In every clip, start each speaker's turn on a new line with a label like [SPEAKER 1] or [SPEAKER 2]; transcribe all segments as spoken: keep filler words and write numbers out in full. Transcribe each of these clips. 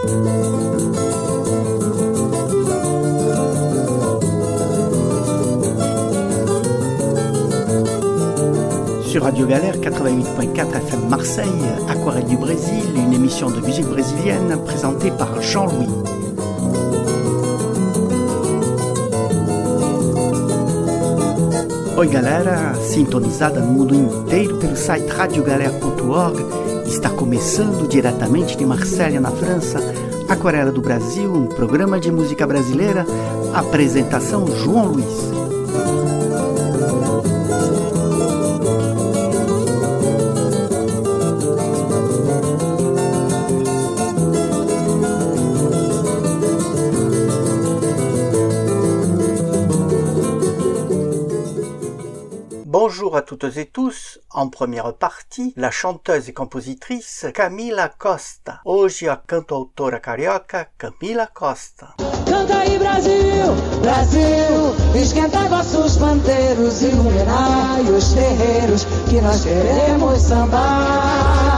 [SPEAKER 1] Sur Radio Galère quatre-vingt-huit point quatre F M Marseille, Aquarelle du Brésil, une émission de musique brésilienne présentée par Jean-Louis. Oi galera, sintonizada no mundo inteiro pelo site radio galera ponto org, está começando diretamente de Marselha, na França, Aquarela do Brasil, um programa de música brasileira, apresentação João Luiz. Bonjour à toutes et tous. En première partie, la chanteuse et compositrice Camila Costa. Hoje a cantautora carioca Camila Costa.
[SPEAKER 2] Canta aí Brasil, Brasil, esquenta vossos pandeiros, iluminai os terreiros que nós queremos sambar.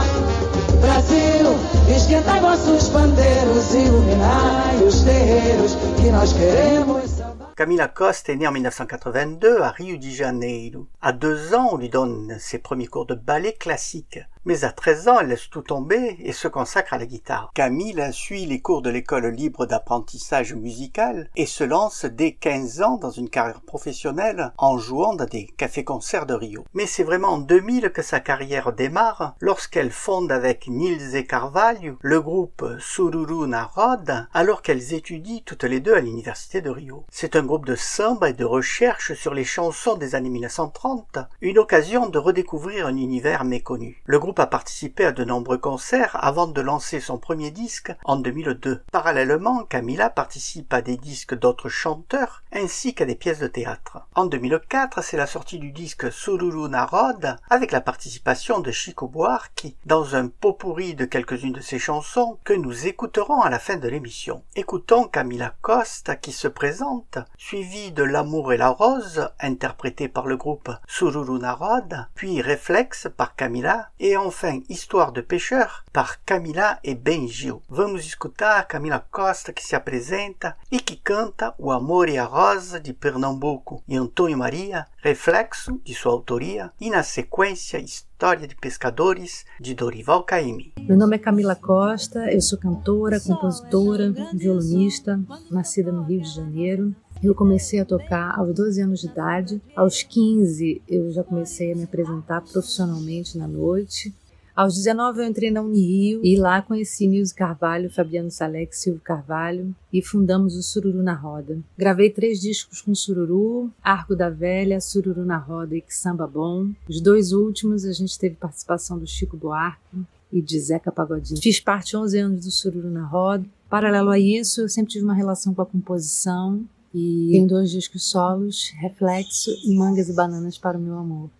[SPEAKER 2] Brasil, esquenta vossos pandeiros, iluminai os terreiros que nós queremos sambar.
[SPEAKER 1] Camila Costa est née en dix-neuf cent quatre-vingt-deux à Rio de Janeiro. À deux ans, on lui donne ses premiers cours de ballet classique. Mais à treize ans, elle laisse tout tomber et se consacre à la guitare. Camila suit les cours de l'école libre d'apprentissage musical et se lance dès quinze ans dans une carrière professionnelle en jouant dans des cafés-concerts de Rio. Mais c'est vraiment en deux mille que sa carrière démarre lorsqu'elle fonde avec Nilze Carvalho le groupe Sururu na Roda alors qu'elles étudient toutes les deux à l'université de Rio. C'est un groupe de samba et de recherche sur les chansons des années mille neuf cent trente, une occasion de redécouvrir un univers méconnu. Le groupe a participé à de nombreux concerts avant de lancer son premier disque en deux mille deux. Parallèlement, Camila participe à des disques d'autres chanteurs ainsi qu'à des pièces de théâtre. En deux mille quatre, c'est la sortie du disque Sururu na Roda avec la participation de Chico Buarque dans un pot-pourri de quelques-unes de ses chansons que nous écouterons à la fin de l'émission. Écoutons Camila Costa qui se présente, suivi de L'amour et la rose, interprété par le groupe Sururu na Roda, puis Réflexe par Camila, et enfin Histoire de pêcheur par Camila e Benjil. Vamos escutar Camila Costa que se apresenta e que canta O Amor e a Rosa de Pernambuco e Antônio Maria, Reflexo de sua autoria e na sequência História de Pescadores de Dorival Caymmi.
[SPEAKER 3] Meu nome é Camila Costa, eu sou cantora, compositora, violonista, nascida no Rio de Janeiro. Eu comecei a tocar aos doze anos de idade. Aos quinze eu já comecei a me apresentar profissionalmente na noite. Aos dezenove eu entrei na Unirio e lá conheci Nilze Carvalho, Fabiano Salek, Silvio Carvalho e fundamos o Sururu na Roda. Gravei três discos com Sururu, Arco da Velha, Sururu na Roda e Que Samba Bom. Os dois últimos a gente teve participação do Chico Buarque e de Zeca Pagodinho. Fiz parte onze anos do Sururu na Roda. Paralelo a isso, eu sempre tive uma relação com a composição. E tem dois discos solos, Reflexo e Mangas e Bananas para o Meu Amor.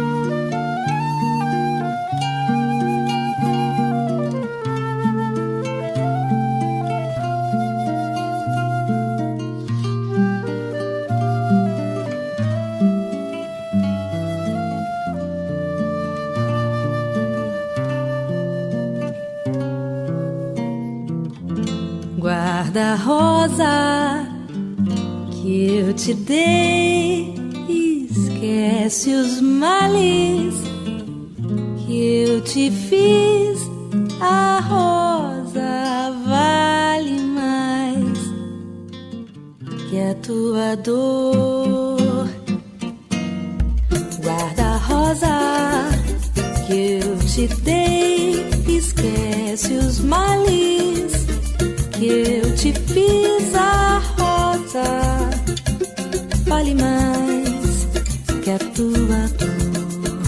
[SPEAKER 4] Guarda-rosa que eu te dei, esquece os males que eu te fiz. A rosa vale mais que a tua dor. Guarda-rosa que eu te dei, esquece os males que eu te fiz. A rosa vale mais que a tua dor.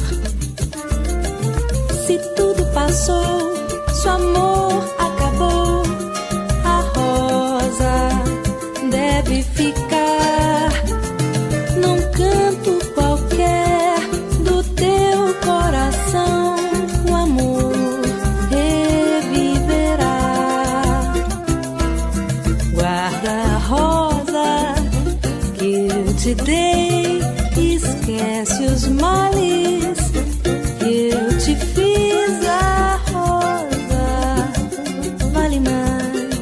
[SPEAKER 4] Se tudo passou, se o amor acabou, a rosa deve ficar num canto qualquer do teu coração. O amor reviverá. Guarda a rosa que eu te dei, esquece os males que eu te fiz. A rosa vale mais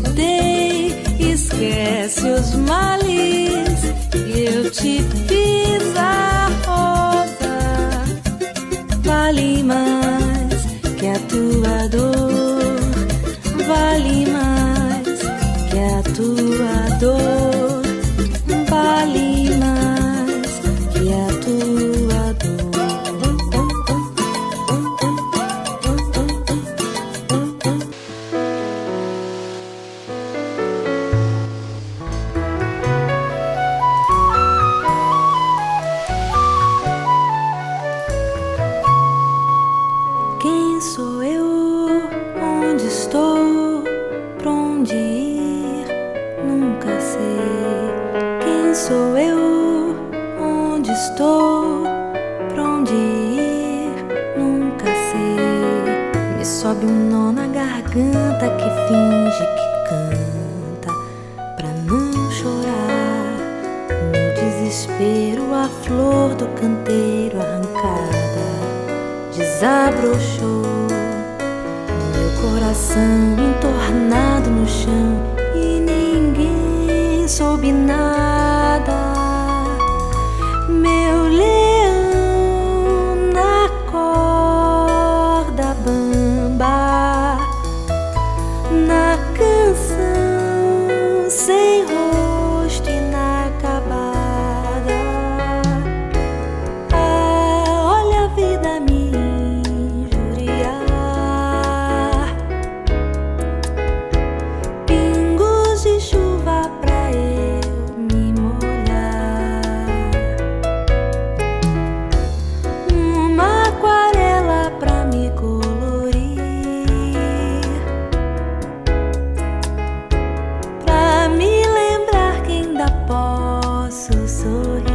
[SPEAKER 4] dei, esquece os males que eu te fiz. A rosa vale mais que a tua dor, vale mais que a tua dor, vale mais que a tua dor. Quem sou eu? Onde estou? Pra onde ir? Nunca sei. Quem sou eu? Onde estou? Pra onde ir? Nunca sei. Me sobe um nó na garganta que finge que canta pra não chorar. Meu desespero, a flor do canteiro arrancada, desabrochou. Meu coração entornado no chão e ninguém soube nada. Meu leão na corda bamba, na canção sem rosto inacabada. Ah, olha a vida me injuriar. Pingos de chuva pra eu me molhar. Uma aquarela pra me colorir, pra me lembrar que ainda posso sorrir.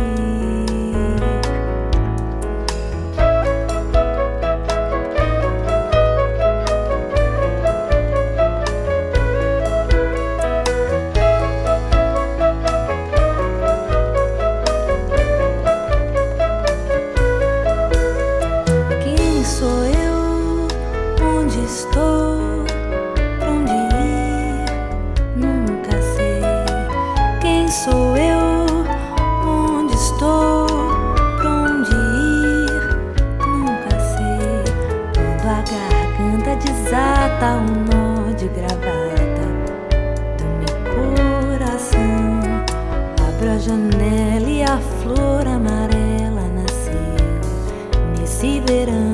[SPEAKER 4] Quem sou eu? Onde estou? Pra onde ir? Nunca sei. Quem sou eu? Onde estou? Pra onde ir? Nunca sei. Quando a garganta desata um nó de gravata do meu coração, abro a janela e a flor amarela nasceu nesse verão.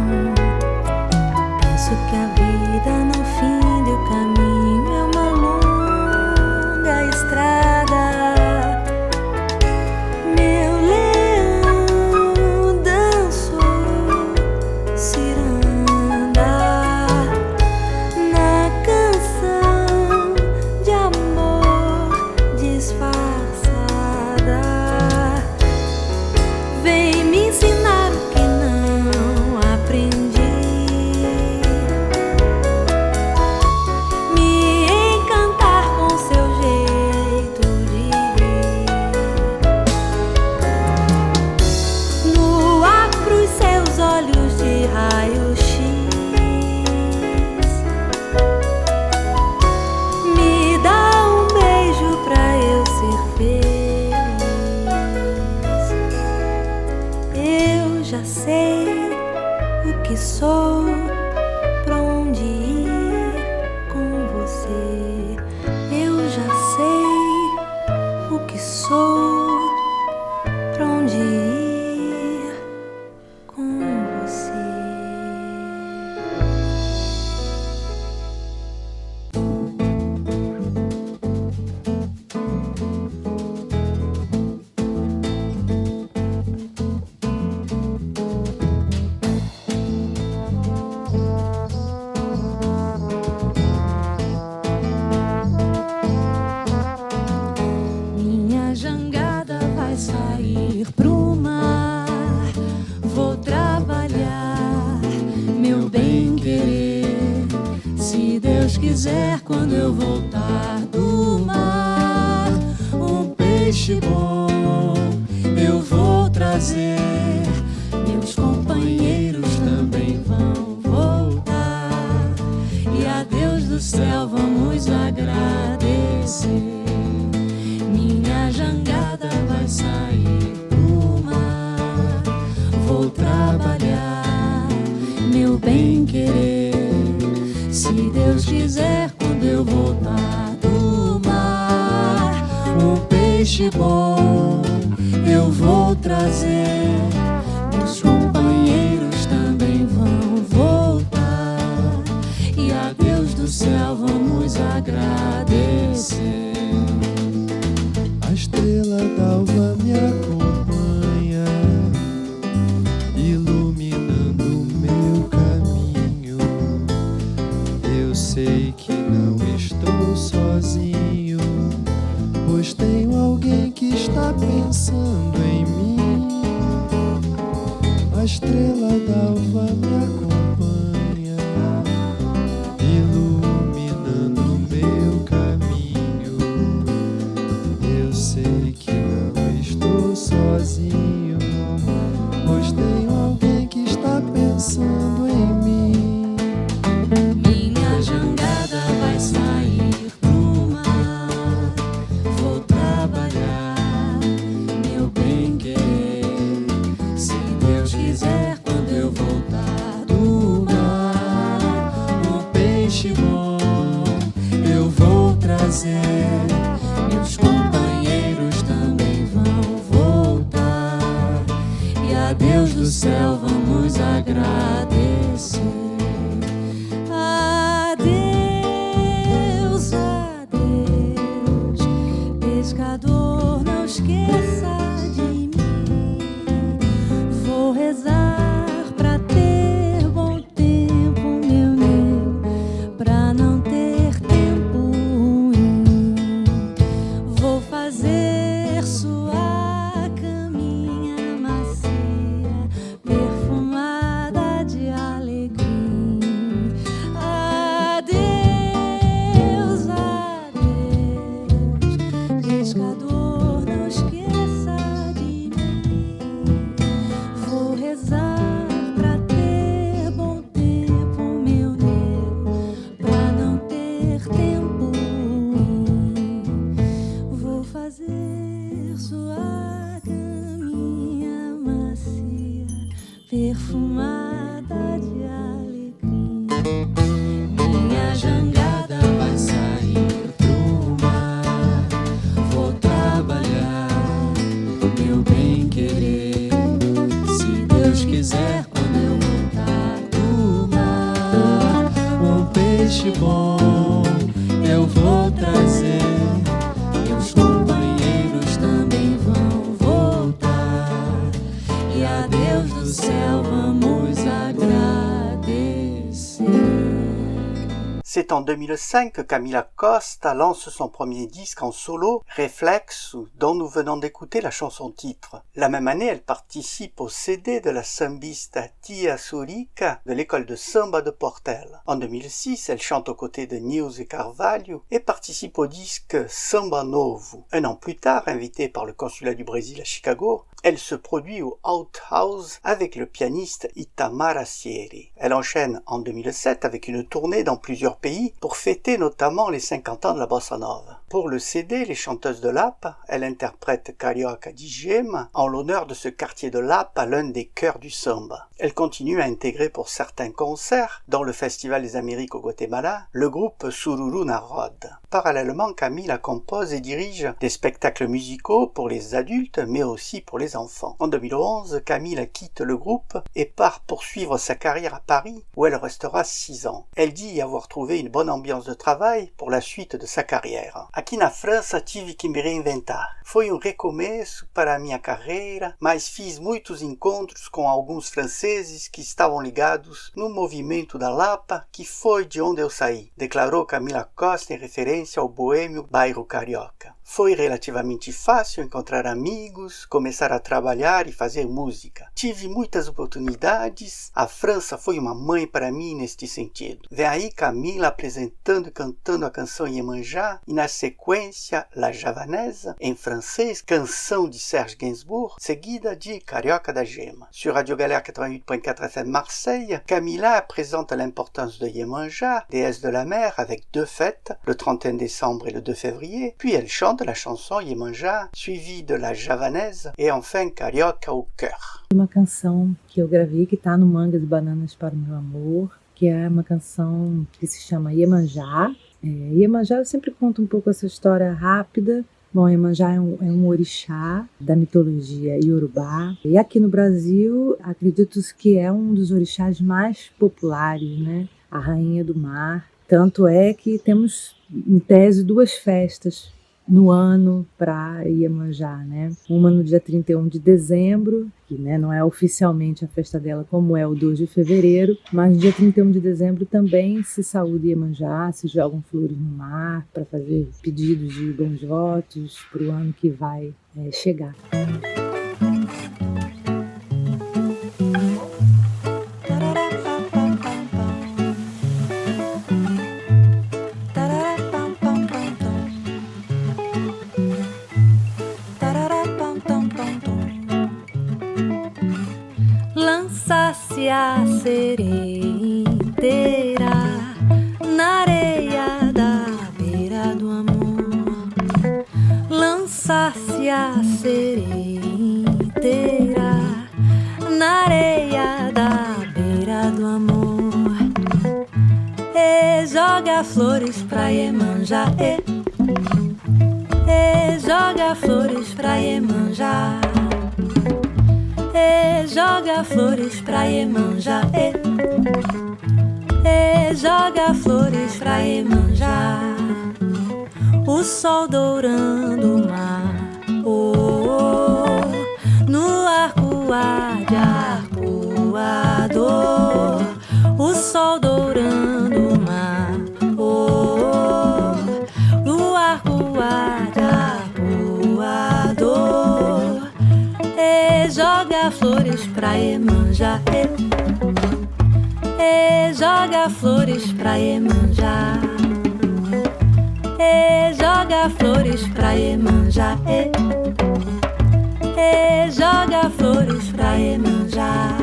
[SPEAKER 4] Penso que a vida no fim do caminho é uma longa estrada. Meu leão dançou ciranda na canção de amor disfarçada. Vem me ensinar o que não aprendi, me encantar com seu jeito de rir. Nua pros seus olhos de raio-x, me dá um beijo pra eu ser feliz. Eu já sei o que sou, pra onde ir com você. Eu já sei o que sou, pra onde ir com você. Minha jangada vai sair pro mar. Vou trabalhar, meu bem querer. Se Deus quiser, quando eu voltar do mar, um peixe bom eu vou trazer. Meus companheiros também vão voltar, e a Deus do céu vamos agradar. quiser, quando eu voltar do mar, um peixe bom eu vou trazer. Meus companheiros também vão voltar, e a Deus do céu vamos agradecer.
[SPEAKER 5] A estrela d'alva me acompanha, iluminando o meu caminho. Eu sei que não estou sozinho, pois tenho alguém que está pensando em mim. A estrela d'alva me acompanha, iluminando o meu caminho. Eu sei que não estou sozinho, pois tenho alguém que está pensando em mim.
[SPEAKER 4] Minha jangada vai sair pro mar, vou trabalhar, meu bem querer. Se Deus quiser, quando eu voltar do mar, um peixe bom eu vou trazer. Meus companheiros também vão voltar, e a Deus do céu vamos agradecer. Adeus, adeus, pescador, não esqueça de mim. Vou rezar pra ter bom tempo, meu nego, pra não ter tempo ruim. Vou fazer sua caminha macia, perfumada de alegria. Adeus, adeus, pescador, não esqueça de mim. Vou rezar pra ter bom tempo, meu nego, pra não ter tempo ruim. Vou fazer sua caminha macia, perfumada de alegria. Minha jangada vai sair pro mar, vou trabalhar, meu bem querer. Se Deus quiser, quando eu voltar do mar, um peixe bom eu vou trazer. Meus companheiros também vão voltar, e a Deus do céu vamos agradecer.
[SPEAKER 1] C'est en deux mille cinq que Camila Costa lance son premier disque en solo, Reflex, dont nous venons d'écouter la chanson-titre. La même année, elle participe au C D de la sambista Tia Surica de l'école de samba de Portel. En deux mille six, elle chante aux côtés de Nilce Carvalho et participe au disque Samba Novo. Un an plus tard, invitée par le consulat du Brésil à Chicago, elle se produit au Outhouse avec le pianiste Itamar Assieri. Elle enchaîne en deux mille sept avec une tournée dans plusieurs pays pour fêter notamment les cinquante ans de la bossa nova. Pour le C D Les Chanteuses de Lapa, elle interprète Carioca di Gema en l'honneur de ce quartier de Lapa, l'un des cœurs du samba. Elle continue à intégrer pour certains concerts, dont le Festival des Amériques au Guatemala, le groupe Sururu Narod. Parallèlement, Camila compose et dirige des spectacles musicaux pour les adultes, mais aussi pour les enfants. En deux mille onze, Camila quitte le groupe et part poursuivre sa carrière à Paris, où elle restera six ans. Elle dit y avoir trouvé une bonne ambiance de travail pour la suite de sa carrière. Aqui na França tive que me reinventar. Foi um recomeço para a minha carreira, mas fiz muitos encontros com alguns franceses que estavam ligados no movimento da Lapa, que foi de onde eu saí, declarou Camila Costa em referência ao boêmio bairro carioca. Foi relativamente fácil encontrar amigos, começar a trabalhar e fazer música. Tive muitas oportunidades, a França foi uma mãe para mim neste sentido. Vem aí Camila apresentando e cantando a canção Iemanjá e na sequência La Javanaise, em francês, canção de Serge Gainsbourg, seguida de Carioca da Gema. Sur Radio Galère quatre-vingt-huit point quatre F M Marseille, Camila présente l'importance de Iemanjá, déesse de la mer, avec deux fêtes, le trente et un décembre et le deux février, puis elle chante la chanson Iemanjá, suivie de la Javanaise et enfin Carioca au cœur.
[SPEAKER 3] Uma canção que eu gravei que está no Manga de Bananas para o Meu Amor, que é uma canção que se chama Iemanjá. É, Iemanjá, eu sempre conto um pouco essa história rápida. Bom, Iemanjá é um, é um orixá da mitologia iorubá. E aqui no Brasil, acredito que é um dos orixás mais populares, né? A rainha do mar. Tanto é que temos, em tese, duas festas no ano para Iemanjá, né? Uma no dia trinta e um de dezembro, que né, não é oficialmente a festa dela como é o dois de fevereiro, mas no dia trinta e um de dezembro também se saúda Iemanjá, se jogam flores no mar para fazer pedidos de bons votos para o ano que vai é, chegar.
[SPEAKER 4] Lança-se a sereia inteira na areia da beira do amor. Lança-se a sereia inteira na areia da beira do amor. E joga flores pra Iemanjá, e, e joga flores pra Iemanjá. E joga flores pra Iemanjá, e, e joga flores pra Iemanjá. O sol dourando o mar, oh, oh, no arcoar de arcoador. O sol dourando o mar, oh, oh, no arcoar de arcoador. E joga flores pra Iemanjá, e, e joga flores pra Iemanjá. E joga flores pra Iemanjá, e, e joga flores pra Iemanjá.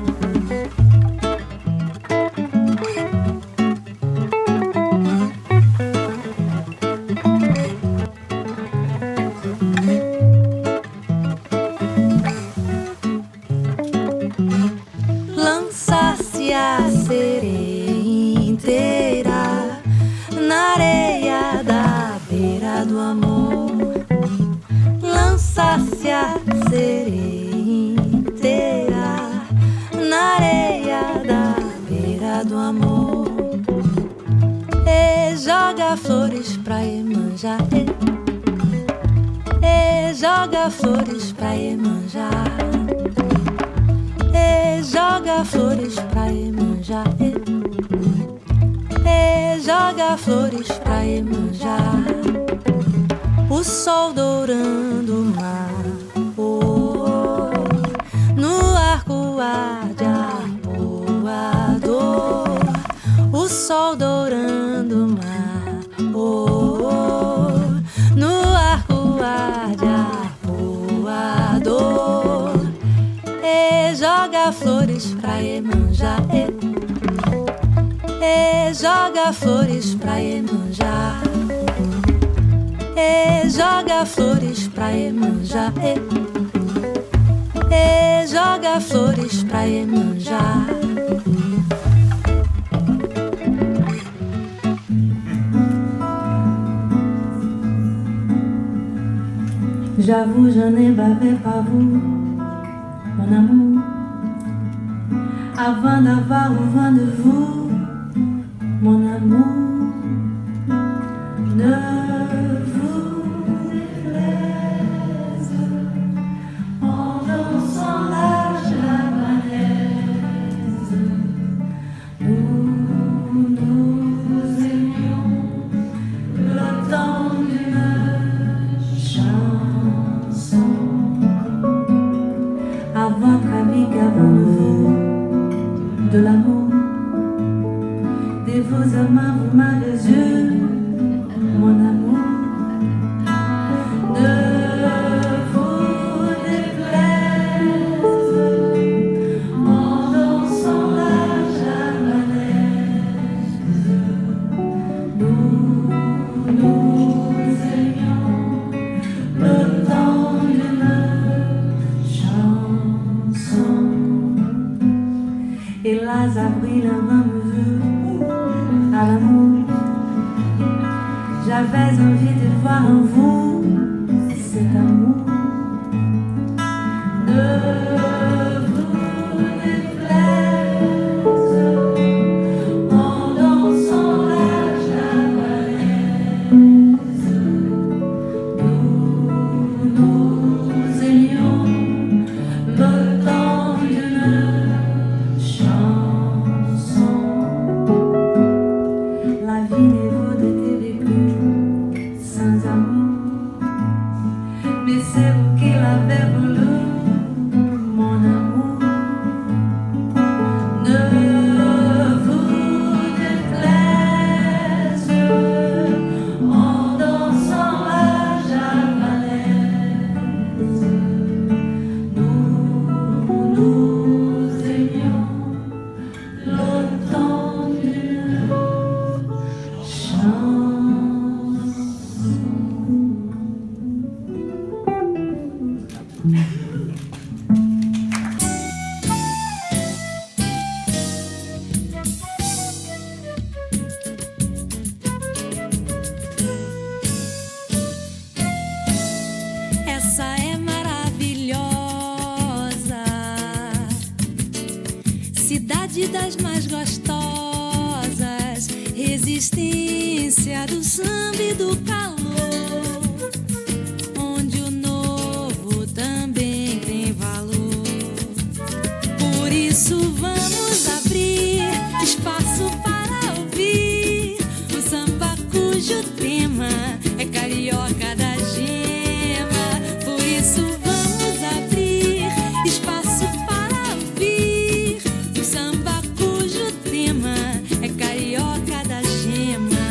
[SPEAKER 4] Lança-se a sereia inteira na areia da beira do amor. Lança-se a sereia inteira na areia da beira do amor. E joga flores pra Iemanjá, e, e joga flores pra Iemanjá. E joga flores pra Iemanjá, e, e joga flores pra Iemanjá. O sol dourando o mar, oh, oh, no arcoar de arcoador. O sol dourando o mar, oh, oh, no arcoar de arcoador. E joga flores pra Iemanjá, e, e joga flores pra Iemanjá. E joga flores pra Iemanjá, e, e joga flores pra Iemanjá.
[SPEAKER 6] J'avoue, je n'ai bavé pas vous, mon amour. Avant d'avoir au vent de vous, mon amour. Ne vous déplaise en dansant la javanaise. Nous nous aimions le temps d'une chanson. À votre avis, qu'avons-nous de l'amour? Des faux amants, vous m'avez eu, mon amour.
[SPEAKER 4] das mais gostosas, resistência do samba e do calor, onde o novo também tem valor. Por isso vamos abrir espaço para ouvir o samba cujo tema é carioca da gema. Por isso vamos abrir espaço para ouvir o samba cujo tema é carioca da gema.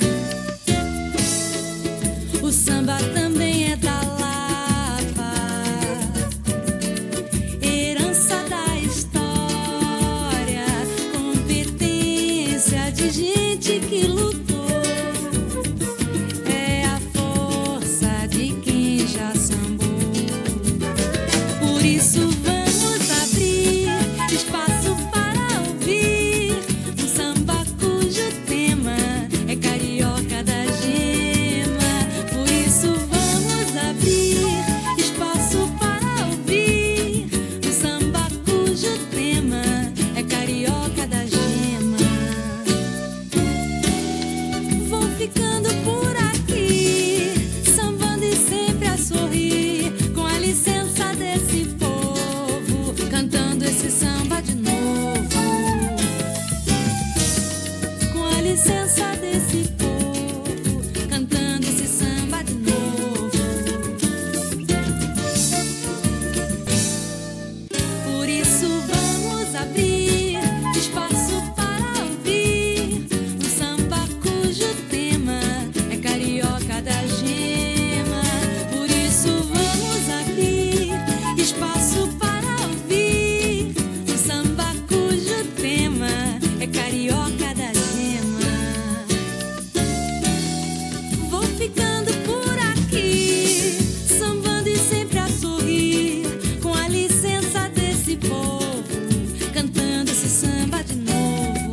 [SPEAKER 4] O samba também é da Lapa, herança da história, competência de gente que lutou. É a força de quem já sambou. Por isso vamos abrir espaço para ouvir um samba cujo tema é carioca da gema. Por isso vamos abrir espaço para ouvir um samba cujo tema é carioca da gema. Vou ficando por aqui, sambando e sempre a sorrir, com a licença desse povo, cantando esse samba de novo. Com a licença desse povo, cantando esse samba de novo. Por isso vamos abrir espaço para ouvir um samba cujo tema é carioca da gema. Por isso vamos abrir espaço para ouvir um samba cujo tema é carioca da gema. Vou ficando por aqui, sambando e sempre a sorrir, com a licença desse povo, cantando esse samba de novo.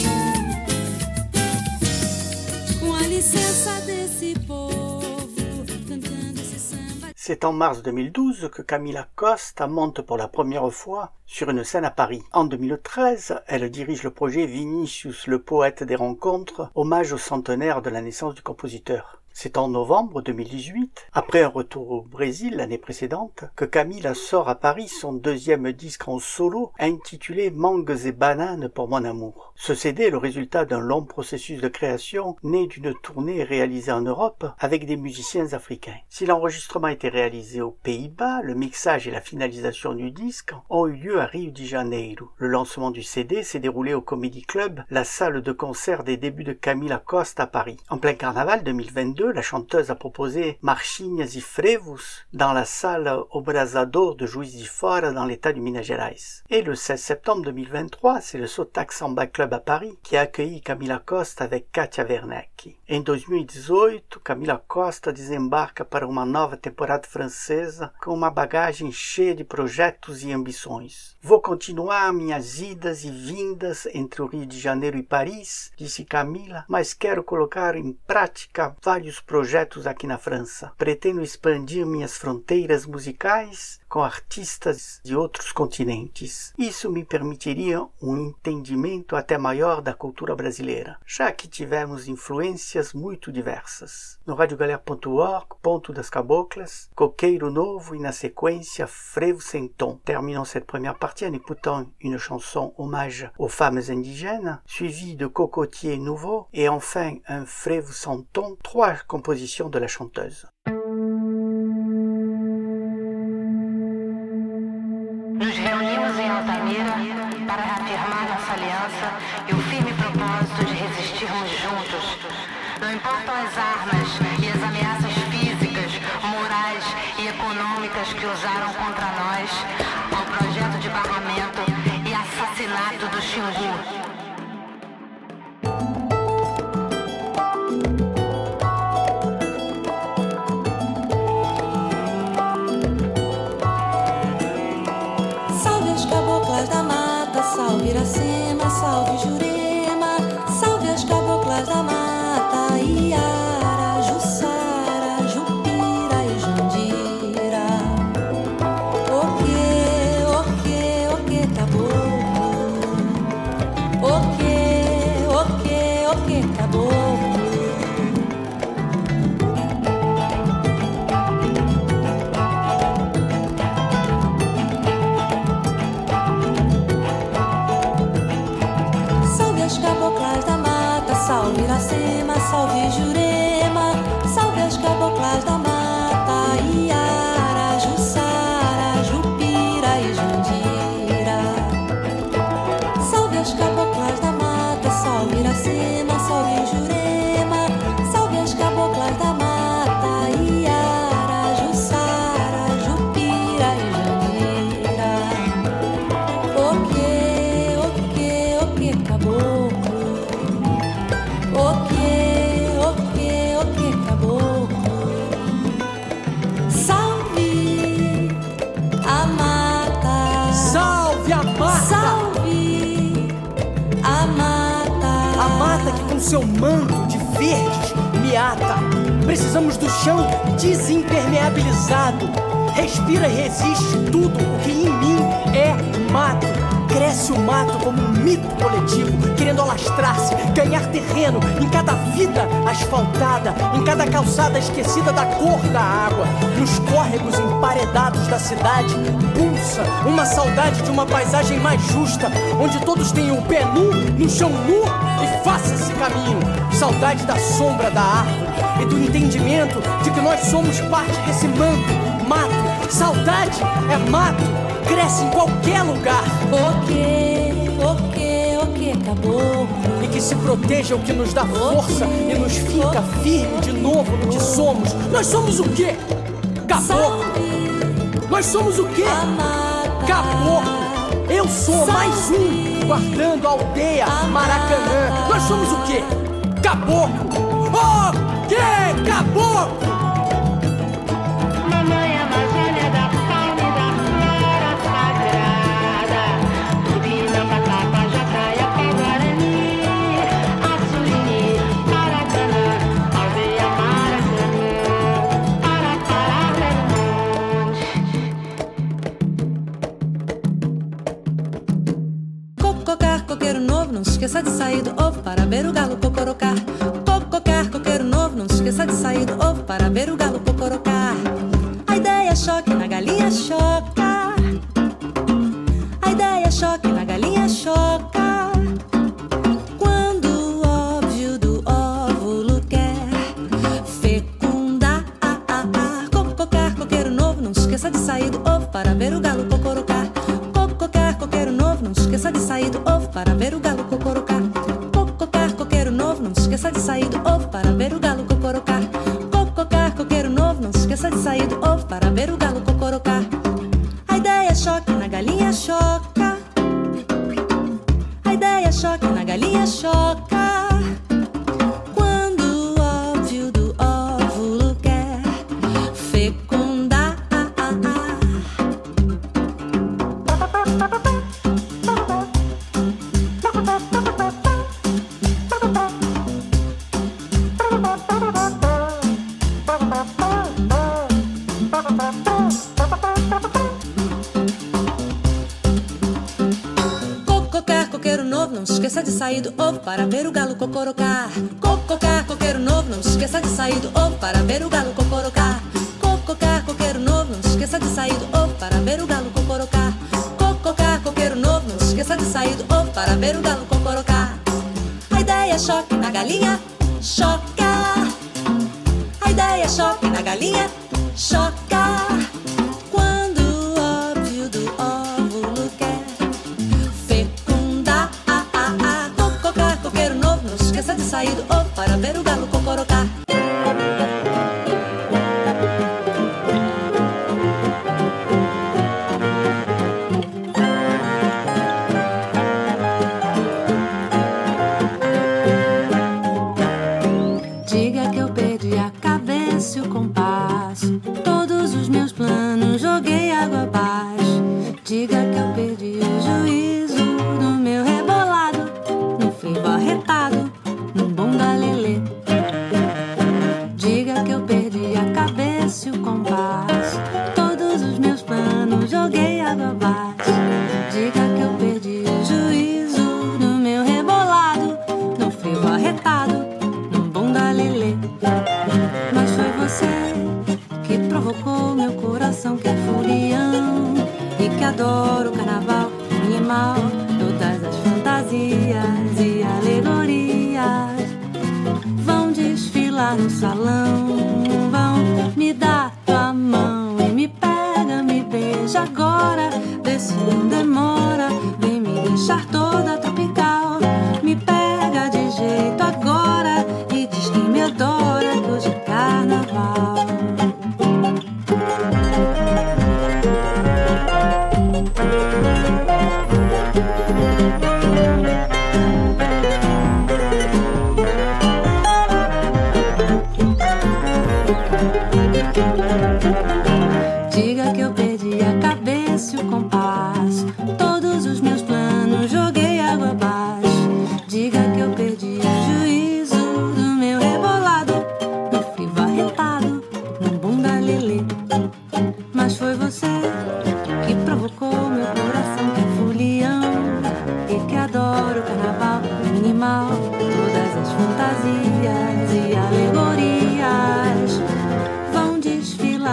[SPEAKER 4] Com a licença desse povo, cantando esse samba.
[SPEAKER 1] C'est en mars deux mille douze que Camila Costa monte pour la première fois sur une scène à Paris. En deux mille treize, elle dirige le projet Vinicius, le poète des rencontres, hommage au centenaire de la naissance du compositeur. C'est en novembre deux mille dix-huit, après un retour au Brésil l'année précédente, que Camila sort à Paris son deuxième disque en solo intitulé Mangues et bananes pour mon amour. Ce C D est le résultat d'un long processus de création né d'une tournée réalisée en Europe avec des musiciens africains. Si l'enregistrement était réalisé aux Pays-Bas, le mixage et la finalisation du disque ont eu lieu à Rio de Janeiro. Le lancement du C D s'est déroulé au Comedy Club, la salle de concert des débuts de Camila Costa à Paris. En plein carnaval deux mille vingt-deux, la chanteuse a proposé Marchinhas e Frevos dans la salle Obrasador de Juiz de Fora dans l'état du Minas Gerais. Et le seize septembre deux mille vingt-trois, c'est le Sotaque Samba Club à Paris qui a accueilli Camila Costa avec Katia Werneck. Em dois mil e dezoito, Camila Costa desembarca para uma nova temporada francesa com uma bagagem cheia de projetos e ambições. Vou continuar minhas idas e vindas entre o Rio de Janeiro e Paris, disse Camila, mas quero colocar em prática vários projetos aqui na França. Pretendo expandir minhas fronteiras musicais com artistas de outros continentes. Isso me permitiria um entendimento até maior da cultura brasileira, já que tivemos influências muito diversas. No radio galère ponto org, Ponto das Caboclas, Coqueiro Novo e na sequência Frevo Sem Tom. Terminons cette première partie en écoutant une chanson hommage aux femmes indigènes, suivie de Cocotier Nouveau et enfin un Frevo Sans Tom, trois compositions de la chanteuse.
[SPEAKER 7] Nos reunimos em Altamira para reafirmar nossa aliança e o firme propósito de resistirmos juntos. Não importam as armas e as ameaças físicas, morais e econômicas que usaram contra nós, ao projeto de barramento e assassinato do Xingu.
[SPEAKER 4] Salve Iracema, salve Jurema, salve as caboclas da mata, Iara, Jussara, Jupira e Jandira. Porque
[SPEAKER 8] seu manto de verdes me ata. Precisamos do chão desimpermeabilizado. Respira e resiste tudo o que em mim é mato. Cresce o mato como um mito coletivo, querendo alastrar-se, ganhar terreno em cada vida asfaltada, em cada calçada esquecida da cor da água. Nos córregos emparedados da cidade pulsa uma saudade de uma paisagem mais justa, onde todos tenham o pé nu, no chão nu e faça esse caminho. Saudade da sombra da árvore e do entendimento de que nós somos parte desse manto, mato. Saudade é mato, cresce em qualquer lugar.
[SPEAKER 4] O que, o que, o que acabou?
[SPEAKER 8] E que se proteja o que nos dá força e nos finca firme de novo no que somos. Nós somos o quê? Caboclo. Nós somos o quê? Caboclo. Eu sou mais um guardando a aldeia Maracanã. Nós somos o quê? Caboclo. O quê? Caboclo.
[SPEAKER 9] Mamãe Amazônia da fauna e da flora sagrada, Tupinamba, Tapajataia, Pau-Guarani, Açurini, Maracanã, aldeia Maracanã, para parar
[SPEAKER 4] no monte. Cococar, coqueiro novo, não se esqueça de sair do ovo para ver o galo cocorocar. Cococar, coqueiro novo, não se esqueça de sair do ovo para ver o galo cocorocar. A ideia é choque na galinha choca. A ideia é choque na galinha choca. Quando o óbvio do óvulo quer fecundar. Cococar, coqueiro novo, não se esqueça de sair do ovo para ver o galo cocorocar. Cococar, coqueiro novo, não se esqueça de sair do ovo para ver o galo cocorocar. Cococar, coqueiro novo, não se esqueça de sair do ovo para ver o galo cocorocar. Cococar, coqueiro novo, não se esqueça de sair do ovo para ver o galo cocorocar. A ideia é choque na galinha choca. A ideia é choque na galinha choca. Quando o óbvio do óvulo quer fecundar. Cococar, coqueiro novo, não se esqueça de sair do ovo para ver o galo cocorocar. Cococar, coqueiro novo, não se esqueça de sair do ovo para ver o galo cocorocar. Cococar, coqueiro novo, não se esqueça de sair do ovo para ver o galo cocorocar. Cococar, coqueiro novo, não se esqueça de sair do ovo para ver o galo cocorocar. A ideia é choque na galinha choca. A ideia é choque na galinha choca. Quando o óbvio do óvulo quer fecundar. Cococar, coqueiro novo, não se esqueça de sair do ovo para ver o galo cocorocar. Diga que eu perdi a cabeça e o compasso. Todos os meus planos joguei água abaixo. Diga que eu perdi o juízo do meu rebolado, no frevo arretado, num bondalelê. Diga que eu perdi a cabeça e o compasso. Todos os meus planos joguei água abaixo. Diga que eu perdi o juízo do meu rebolado, no frevo arretado, num bondalelê. Mas foi você que provocou meu coração que é furião e que adora o carnaval animal. Todas as fantasias e alegorias vão desfilar no salão. Vão me dar tua mão e me pega, me beija agora. Vê se não demora, vem me deixar toda tropical. Me pega de jeito agora e diz que me adora, que hoje é carnaval.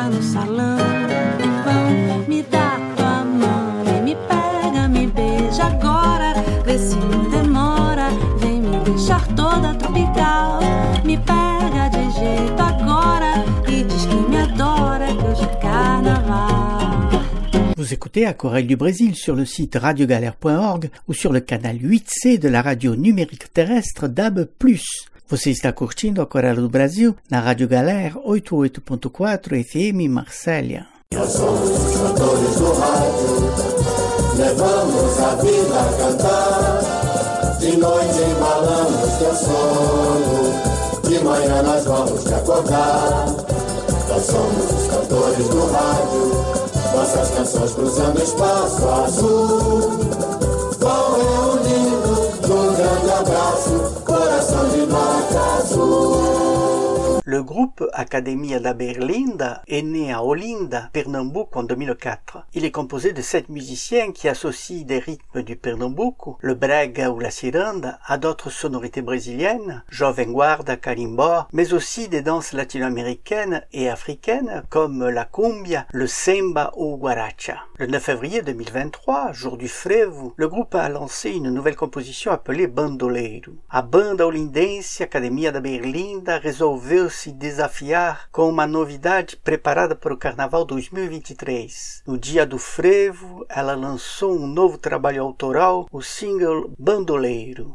[SPEAKER 4] lá no salão. Vão, me dá tua mão e me pega, me beija agora. Vê se não demora, vem me deixar toda tropical. Me pega de jeito agora e diz que me adora, que hoje é carnaval.
[SPEAKER 1] Vous écoutez Aquarelle du Brésil sur le site radio galère point org ou sur le canal huit C de la radio numérique terrestre D A B plus. Você está curtindo Aquarelle do Brasil na Rádio Galera oitenta e oito ponto quatro F M Marsella.
[SPEAKER 10] Nós somos os cantores do rádio, levamos a vida a cantar. De noite embalamos teu sono, de manhã nós vamos te acordar. Nós somos os cantores do rádio, nossas canções cruzando o espaço azul. Vão reunindo num grande abraço, coração de nota azul.
[SPEAKER 1] Le groupe Academia da Berlinda est né à Olinda, Pernambuco en deux mille quatre. Il est composé de sept musiciens qui associent des rythmes du Pernambuco, le brega ou la ciranda, à d'autres sonorités brésiliennes, jovem guarda, carimbó, mais aussi des danses latino-américaines et africaines comme la cumbia, le samba ou guaracha. Le neuf février deux mille vingt-trois, jour du frevo, le groupe a lancé une nouvelle composition appelée Bandoleiro. A banda olindense Academia da Berlinda resolveu se desafiar com uma novidade preparada para o Carnaval dois mil e vinte e três. No dia do frevo, ela lançou um novo trabalho autoral, o single Bandoleiro.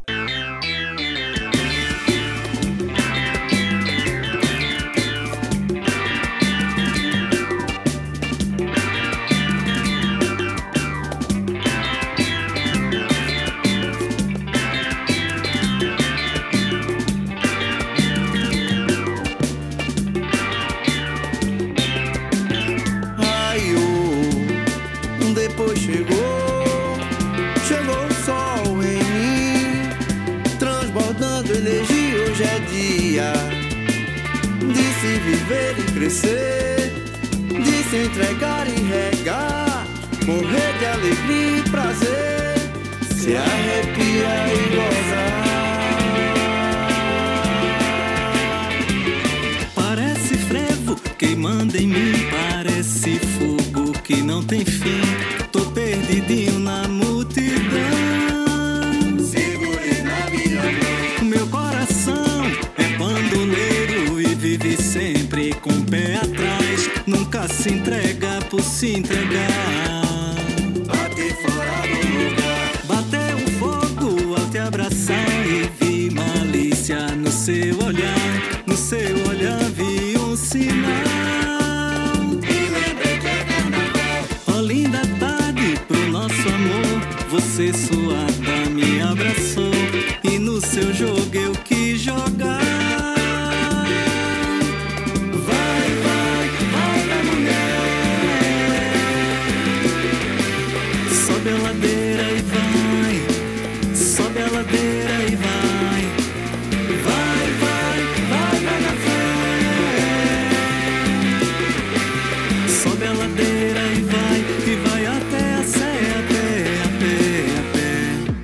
[SPEAKER 5] De se viver e crescer, de se entregar e regar, morrer de alegria e prazer, se arrepiar e gozar.
[SPEAKER 11] Parece frevo queimando em mim, parece fogo que não tem fim. Tô perdidinho na multidão.
[SPEAKER 5] Segure na minha mão.
[SPEAKER 11] Meu coração é bandoleiro e vive sempre com o pé atrás. Nunca se entrega por se entregar.
[SPEAKER 5] Bate fora do lugar.
[SPEAKER 11] Bateu um fogo ao te abraçar e vi malícia no seu olhar. No seu olhar vi um sinal.
[SPEAKER 5] E lembrei que é carnaval.
[SPEAKER 11] Oh, linda tarde pro nosso amor. Você suada me abraçou e no seu jogo eu quis jogar. Vai, vai, vai da mulher. Sobe a ladeira e vai. Sobe a ladeira e vai. Vai, vai, vai, vai na fé. Sobe a ladeira e vai. E vai até a sé, até a pé, a pé.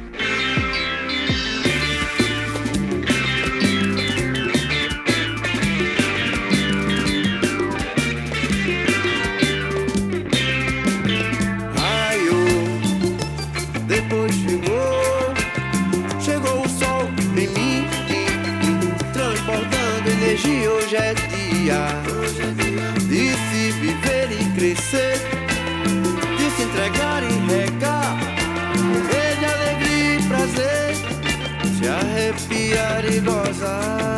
[SPEAKER 5] Depois chegou, chegou o sol em mim, transportando energia. Hoje é dia de se viver e crescer, de se entregar e regar, morrer de alegria e prazer, se arrepiar e gozar.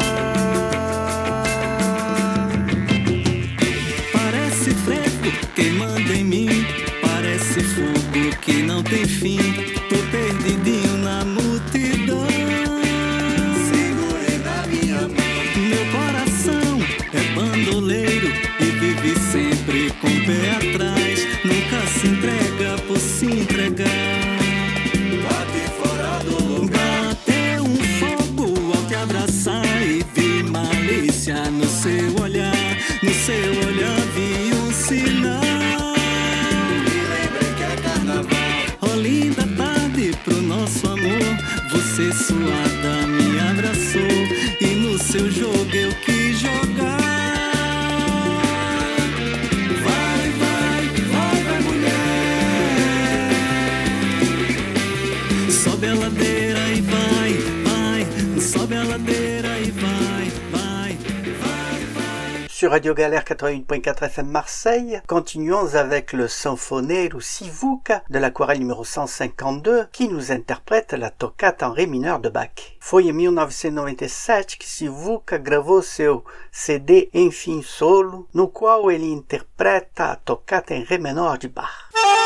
[SPEAKER 11] Parece frevo queimando em mim, parece fogo que não tem fim. Tô perdidinho na multidão.
[SPEAKER 5] Segure na minha mão.
[SPEAKER 11] Meu coração é bandoleiro e vive sempre com o pé atrás. Nunca se entrega por se entregar.
[SPEAKER 5] Bate fora do lugar.
[SPEAKER 11] Bateu um fogo ao te abraçar e vi malícia no seu olhar. No seu olhar vi um sinal.
[SPEAKER 5] E lembrei que é carnaval.
[SPEAKER 11] Oh, linda tarde
[SPEAKER 1] sur Radio Galère quatre-vingt-huit point quatre F M Marseille. Continuons avec le Sinfoneiro Sivuca de l'aquarelle numéro cent cinquante-deux qui nous interprète la toccata en ré mineur de Bach. Foi em mil novecentos e noventa e sete que Sivuca gravou seu C D Enfim Solo, no qual ele interpreta a toccata em ré menor de Bach.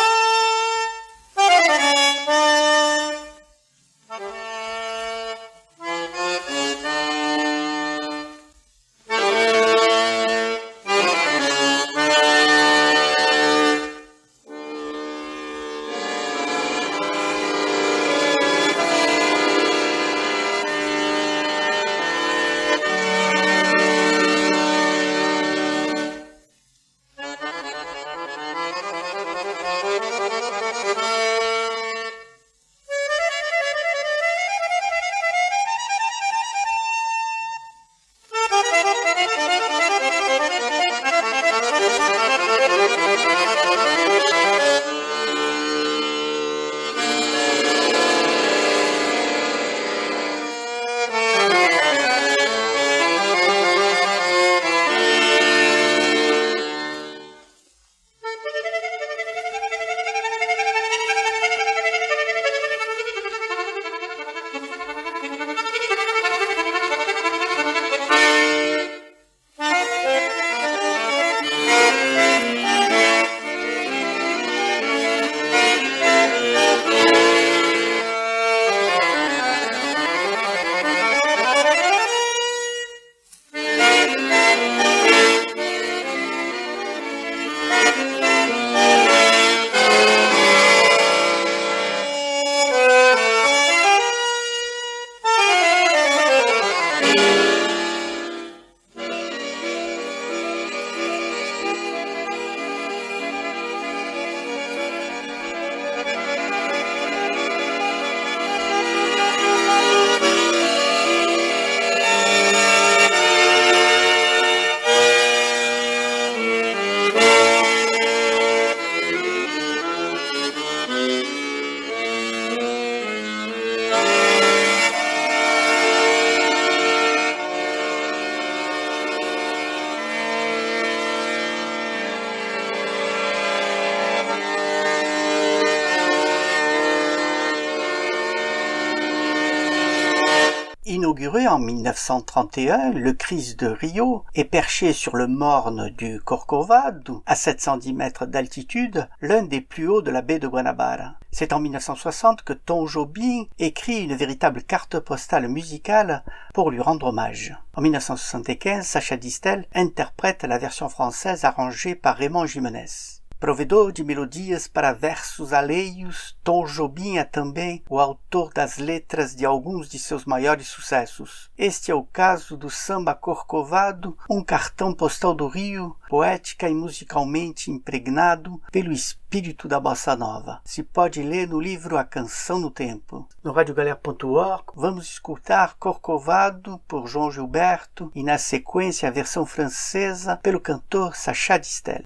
[SPEAKER 1] Inauguré en mille neuf cent trente et un, le Christ de Rio est perché sur le morne du Corcovado, à sept cent dix mètres d'altitude, l'un des plus hauts de la baie de Guanabara. C'est en mille neuf cent soixante que Tom Jobim écrit une véritable carte postale musicale pour lui rendre hommage. En mille neuf cent soixante-quinze, Sacha Distel interprète la version française arrangée par Raymond Jimenez. Provedor de melodias para versos alheios, Tom Jobim é também o autor das letras de alguns de seus maiores sucessos. Este é o caso do samba Corcovado, um cartão postal do Rio, poética e musicalmente impregnado pelo espírito da bossa nova. Se pode ler no livro A Canção no Tempo. No radiogalera ponto org, vamos escutar Corcovado por João Gilberto e na sequência a versão francesa pelo cantor Sacha Distel.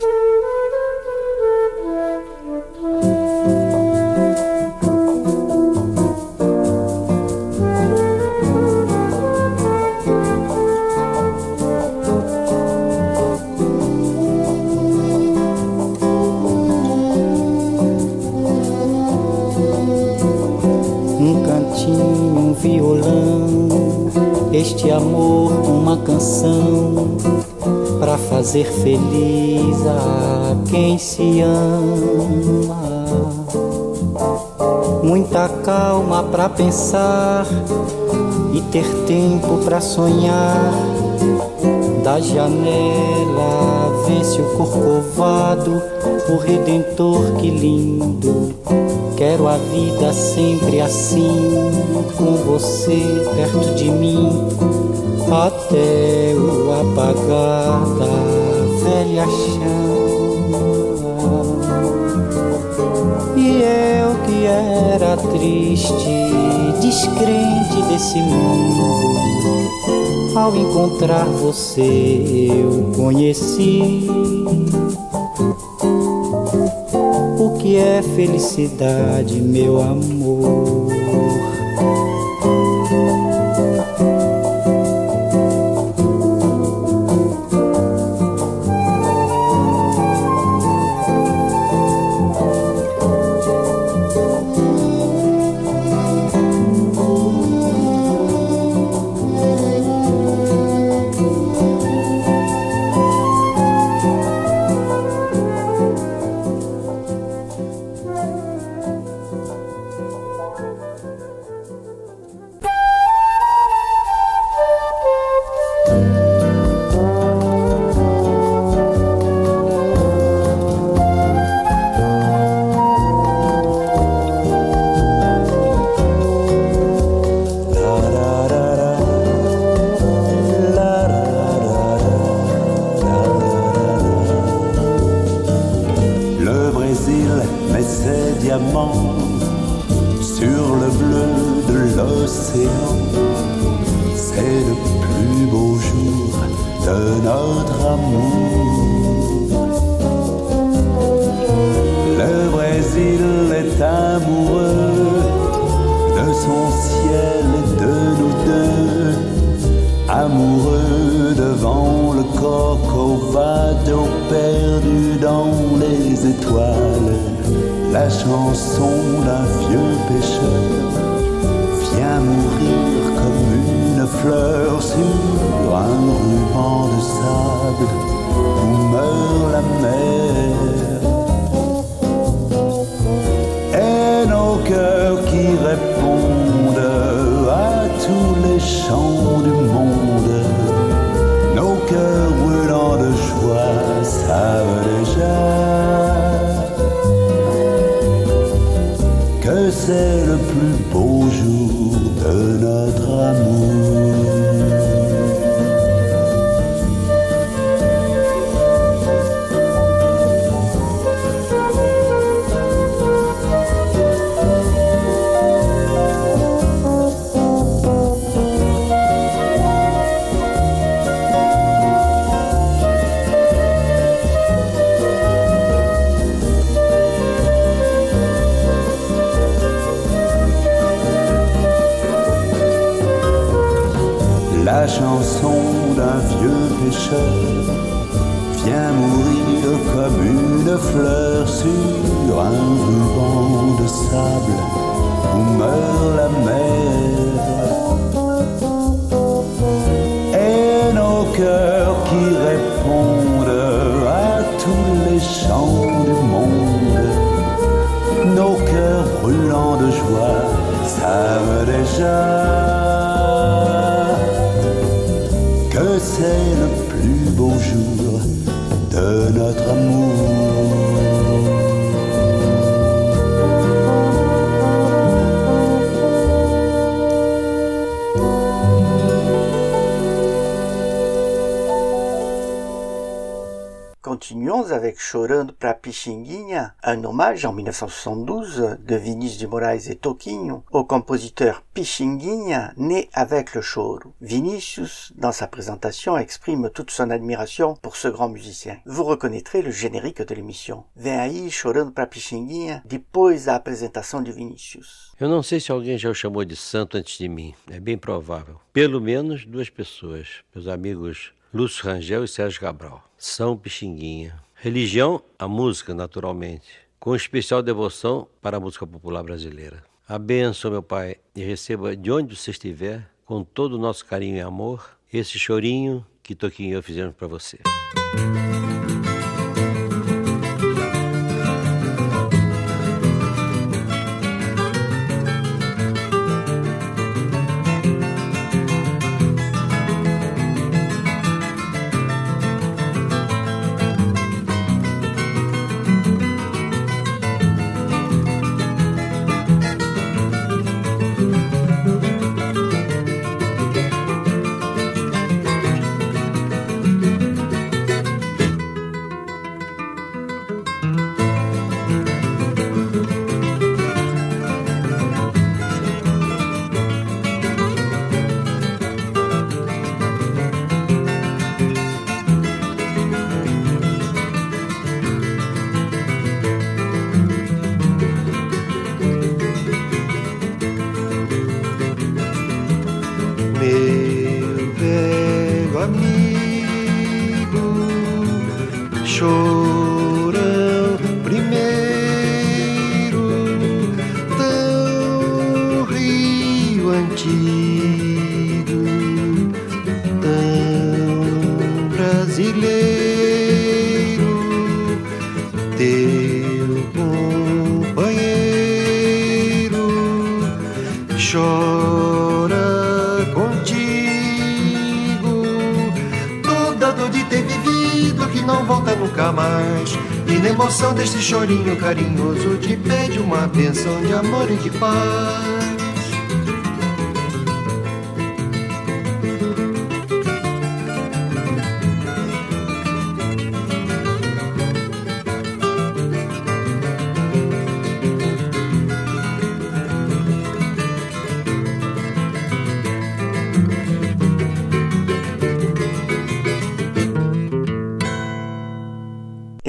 [SPEAKER 12] Um violão, este amor, uma canção pra fazer feliz a quem se ama. Muita calma pra pensar e ter tempo pra sonhar. Da janela vê-se o Corcovado, o Redentor, que lindo. Quero a vida sempre assim, com você perto de mim, até o apagar da velha chama. E eu que era triste, descrente desse mundo, ao encontrar você eu conheci o que é felicidade, meu amor. diamants sur le bleu de l'océan. C'est le plus beau jour de notre amour. Le Brésil est amoureux de son ciel et de nous deux, amoureux devant le Corcovado perdu dans les étoiles. La chanson d'un vieux pêcheur vient mourir comme une fleur sur un ruban de sable où meurt la mer. Et nos cœurs qui répondent à tous les chants du monde, nos cœurs brûlants de joie savent déjà que c'est le plus beau jour de notre amour. La chanson d'un vieux pêcheur vient mourir comme une fleur sur un ruban de sable où meurt la mer. Et nos cœurs qui répondent à tous les chants du monde, nos cœurs brûlants de joie savent déjà que c'est le plus beau jour de notre amour.
[SPEAKER 1] Continuons avec Chorando pra Pixinguinha, un hommage en mille neuf cent soixante-douze de Vinícius de Moraes et Toquinho au compositeur Pixinguinha, né avec le choro. Vinícius, dans sa présentation, exprime toute son admiration pour ce grand musicien. Vous reconnaîtrez le générique de l'émission. Vem aí Chorando pra Pixinguinha, depois da apresentação de Vinícius.
[SPEAKER 13] Eu não sei se alguém já o chamou de santo antes de mim, é bem provável. Pelo menos duas pessoas, meus amigos Lúcio Rangel e Sérgio Cabral. São Pixinguinha. Religião, a música, naturalmente, com especial devoção para a música popular brasileira. A bênção, meu pai, e receba de onde você estiver, com todo o nosso carinho e amor, esse chorinho que Toquinho e eu fizemos para você.
[SPEAKER 14] Chorão primeiro tão rio antigo, tão brasileiro, teu companheiro chora contigo, toda dor de ter vivido que não volta nunca mais. E na emoção deste chorinho carinhoso te pede uma bênção de amor e de paz.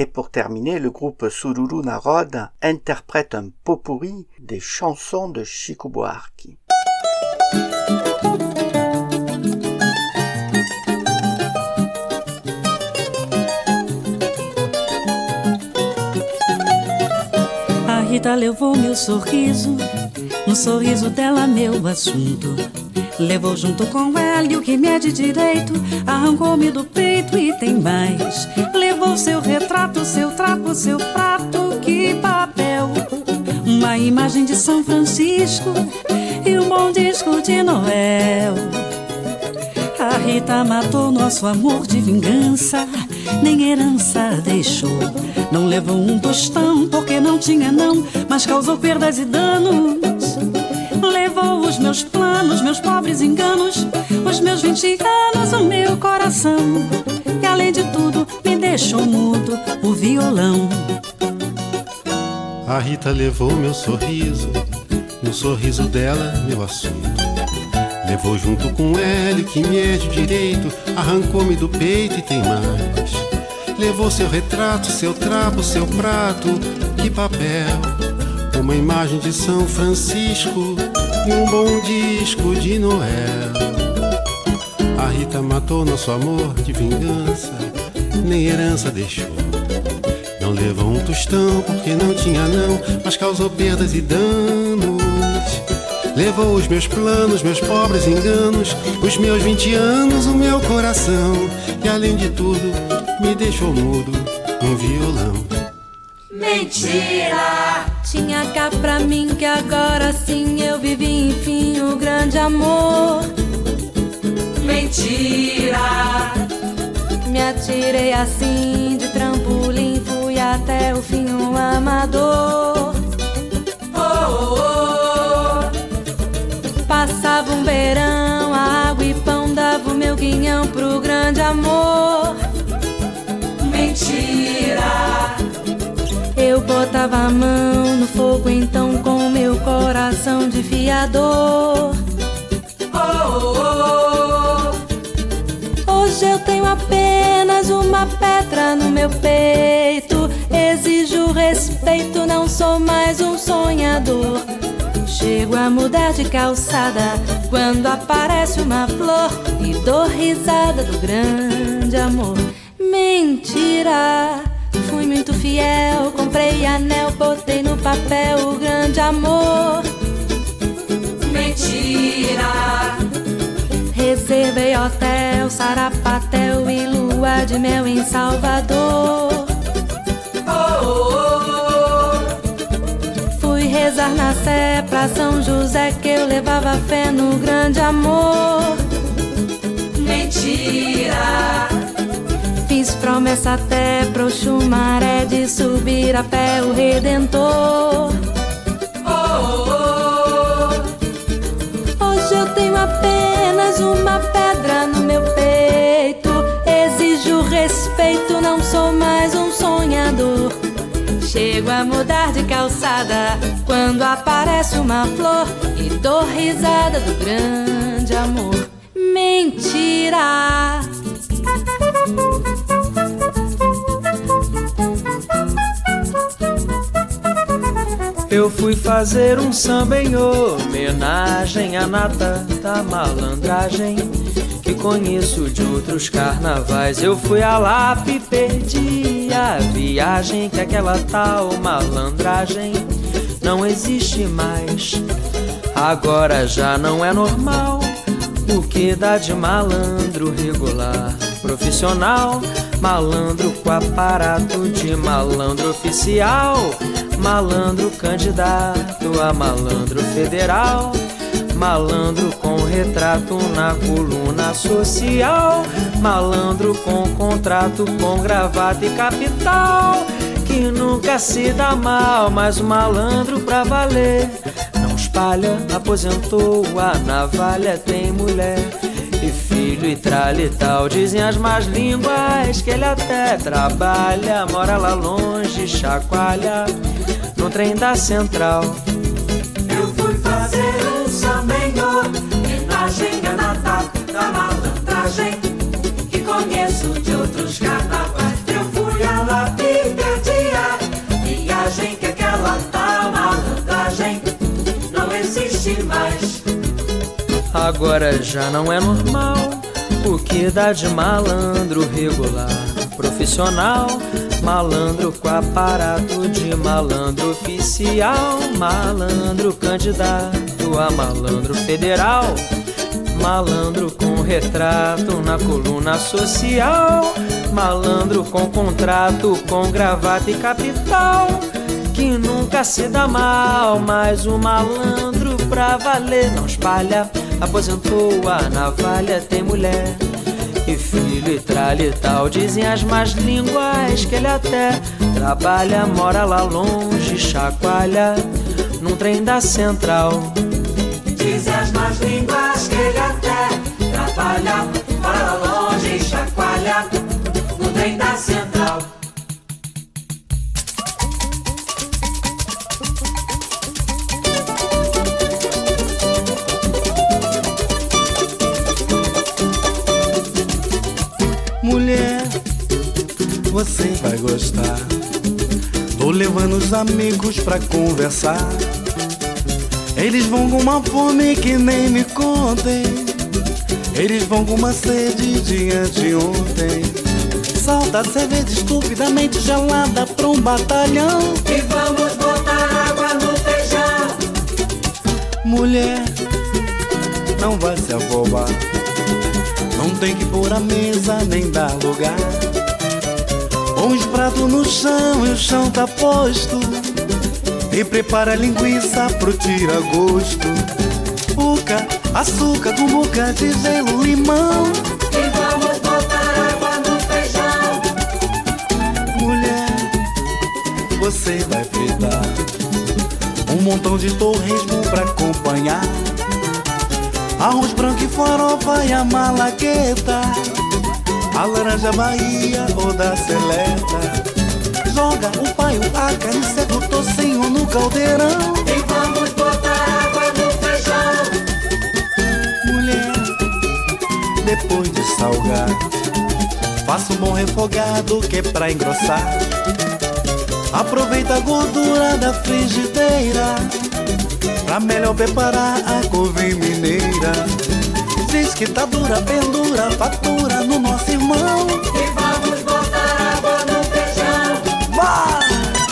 [SPEAKER 1] Et pour terminer, le groupe Sururu Narod interprète un pot-pourri des chansons de Chico Buarque.
[SPEAKER 6] A Rita levou meu sorriso, no sorriso dela meu assunto. Levou junto com ela o que me é de direito, arrancou-me do peito e tem mais. Levou seu retrato, seu trapo, seu prato, que papel. Uma imagem de São Francisco e um bom disco de Noel. A Rita matou nosso amor de vingança, nem herança deixou. Não levou um tostão porque não tinha não, mas causou perdas e danos. Levou os meus planos, meus pobres enganos, os meus vinte anos, o meu coração. E além de tudo, me deixou mudo o violão.
[SPEAKER 15] A Rita levou meu sorriso, no sorriso dela, meu assunto. Levou junto com ela que me é de direito, arrancou-me do peito e tem mais. Levou seu retrato, seu trapo, seu prato, que papel. Uma imagem de São Francisco e um bom disco de Noel. A Rita matou nosso amor de vingança, nem herança deixou. Não levou um tostão porque não tinha não, mas causou perdas e danos. Levou os meus planos, meus pobres enganos, os meus vinte anos, o meu coração. E além de tudo, me deixou mudo um violão.
[SPEAKER 4] Mentira! Tinha cá pra mim que agora sim eu vivi enfim o grande amor. Mentira! Me atirei assim de trampolim, fui até o fim um amador. Oh, oh, oh. Passava um verão, água e pão, dava o meu guinhão pro grande amor. Mentira! Eu botava a mão no fogo então com meu coração de fiador. Oh, oh, oh. Hoje eu tenho apenas uma pedra no meu peito. Exijo respeito, não sou mais um sonhador. Chego a mudar de calçada quando aparece uma flor e dou risada do grande amor. Mentira! Fui muito fiel, comprei anel, botei no papel o grande amor. Mentira! Reservei hotel, sarapatel e lua de mel em Salvador. Oh, oh, oh. Fui rezar na Sé pra São José que eu levava fé no grande amor. Mentira! Fiz promessa até pro Xumaré de subir a pé o Redentor. Oh, oh, oh. Hoje eu tenho apenas uma pedra no meu peito. Exijo respeito, não sou mais um sonhador. Chego a mudar de calçada quando aparece uma flor e dou risada do grande amor. Mentira!
[SPEAKER 16] Eu fui fazer um samba em homenagem à nata da malandragem que conheço de outros carnavais. Eu fui a Lapa e perdi a viagem, que aquela tal malandragem não existe mais. Agora já não é normal o que dá de malandro regular, profissional, malandro com aparato de malandro oficial, malandro candidato a malandro federal, malandro com retrato na coluna social, malandro com contrato com gravata e capital, que nunca se dá mal, mas o malandro pra valer não espalha, aposentou a navalha, tem mulher e filho e tralha e tal. Dizem as más línguas que ele até trabalha, mora lá longe, chacoalha no trem da central.
[SPEAKER 17] Eu fui fazer um samba em homenagem à nata da malandragem que conheço de outros carnavais. Eu fui a Lapa e
[SPEAKER 16] Agora já não é normal o que dá de malandro regular, profissional, malandro com aparato de malandro oficial, malandro candidato a malandro federal, malandro com retrato na coluna social, malandro com contrato, com gravata e capital, que nunca se dá mal, mas o malandro pra valer não espalha. Aposentou a navalha, tem mulher e filho e tralha e tal. Dizem as más línguas que ele até trabalha, mora lá longe, chacoalha num trem da central.
[SPEAKER 17] Dizem as más línguas que ele até trabalha, mora lá longe, chacoalha num trem da central.
[SPEAKER 18] Mulher, você vai gostar. Tô levando os amigos pra conversar. Eles vão com uma fome que nem me contem. Eles vão com uma sede de anteontem. Solta a cerveja estupidamente gelada pra um batalhão.
[SPEAKER 17] E vamos botar água no feijão.
[SPEAKER 18] Mulher, não vai se afobar. Não tem que pôr a mesa nem dar lugar. Põe os pratos no chão e o chão tá posto. E prepara a linguiça pro tira-gosto. Uca, açúcar, cumbuca de gelo, limão.
[SPEAKER 17] E vamos botar água no feijão.
[SPEAKER 18] Mulher, você vai fritar um montão de torresmo pra acompanhar. Arroz branco e farofa e a malagueta, a laranja Bahia ou da seleta. Joga o paio, a carne seca, o tocinho no caldeirão.
[SPEAKER 17] E vamos botar água no feijão.
[SPEAKER 18] Mulher, depois de salgar, faça um bom refogado que é pra engrossar. Aproveita a gordura da frigideira pra melhor preparar a couve mineira. Diz que tá dura, pendura, fatura no nosso irmão.
[SPEAKER 17] E vamos botar água no feijão.
[SPEAKER 18] Vai!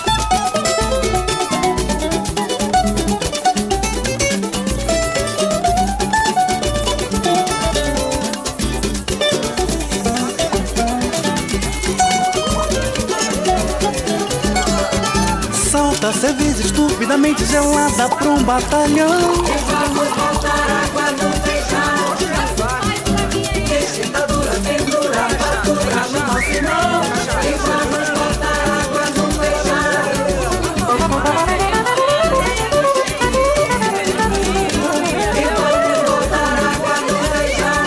[SPEAKER 18] Solta a cerveja estupidamente gelada pra um batalhão.
[SPEAKER 17] E vamos botar água no feijão. Diz que tá dura, pendura, fatura no nosso irmão. E vamos botar água no feijão. E vamos botar água no feijão.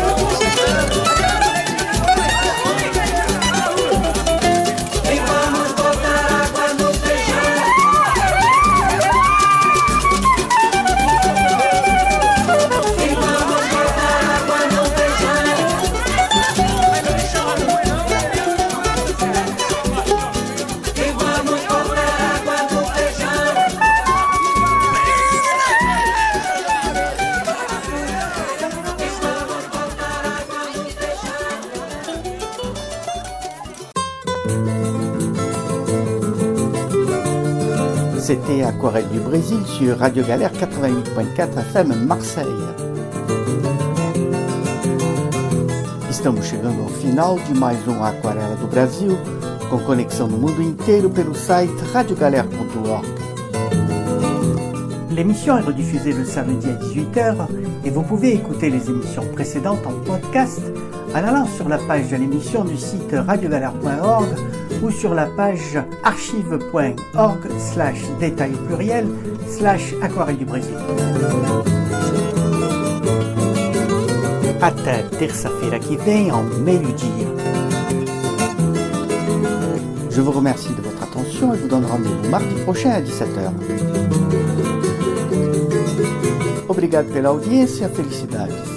[SPEAKER 17] E vamos botar água no feijão.
[SPEAKER 1] C'était Aquarelle du Brésil sur Radio Galère quatre-vingt-huit point quatre F M Marseille. Estamos chegando ao final de mais um Aquarela do Brasil, com conexão no mundo inteiro pelo site radio galère point org. L'émission est rediffusée le samedi à dix-huit heures et vous pouvez écouter les émissions précédentes en podcast en allant sur la page de l'émission du site radio galère point org ou sur la page archive point org slash détail pluriel slash aquarelle du Brésil. Até terça-feira que vem, ao meio-dia. Je vous remercie de votre attention et vous donne rendez-vous mardi prochain à dix-sept heures. Obrigado pela audiência, felicidades.